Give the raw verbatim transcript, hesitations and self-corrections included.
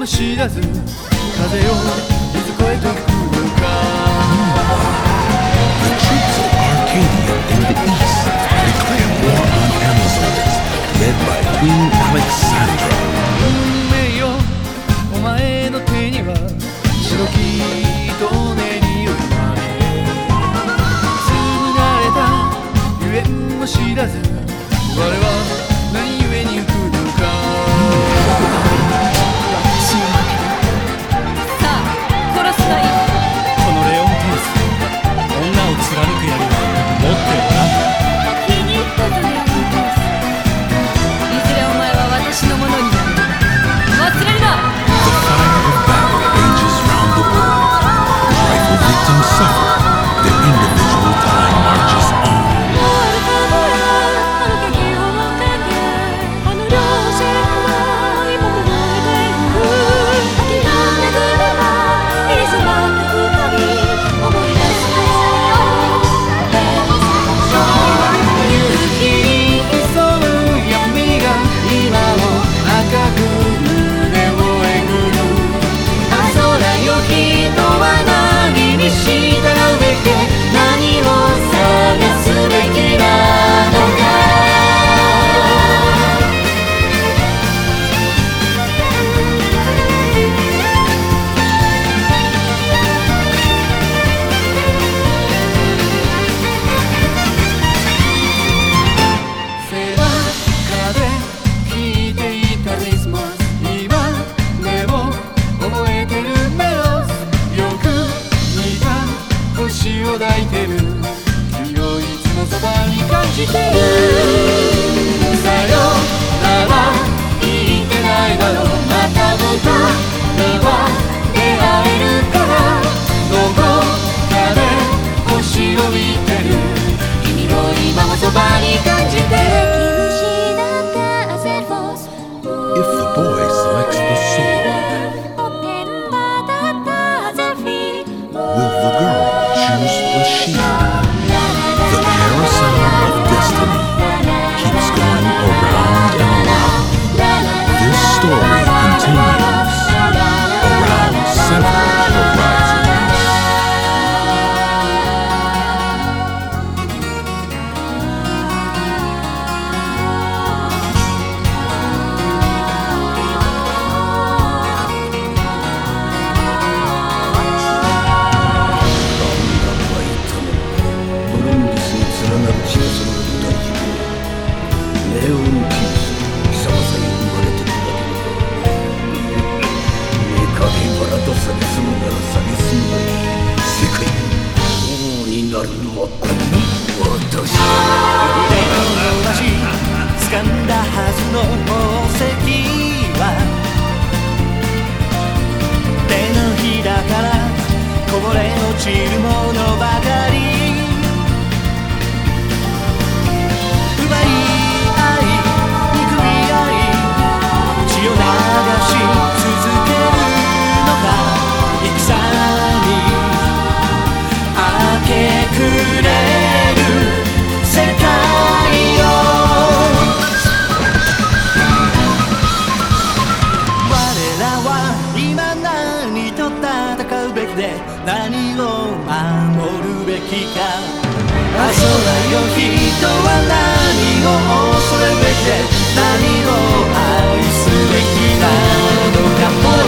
も知らず風よいずこへと吹くのか The troops of Arcadia in the east declare war on Amazons, led by Queen Alexandra. 運命よお前の手には白き刀根に生まれ紡がれたゆえんも知らず我は何故に浮くのか私の負けだ。さあ殺すがいい。 このレオンテウス女を貫く槍は持っておらん。 気に入ったぞレオンテウス。いずれお前は私のものになる。忘れるな。 The fire of battle rages round the world. Rifle victims suffer. Their individual time marches on. 抱いてる君をいつもそばに感じてるさよなら言ってないだろうまた僕には出会えるからどこかで星を見てる君を今もそばに感じてる If the boy selects the sword, will the girl choose the shield? The carousel of destiny keeps going around and around. This story continues around several horizons. 掴んだはずの宝石は手のひらからこぼれ落ちるものばかり奪い合い憎み合い血を流し続けるのが戦に明け暮れる世界よ何を守るべきかあそらよ人は何を恐れべきで何を愛すべきなのか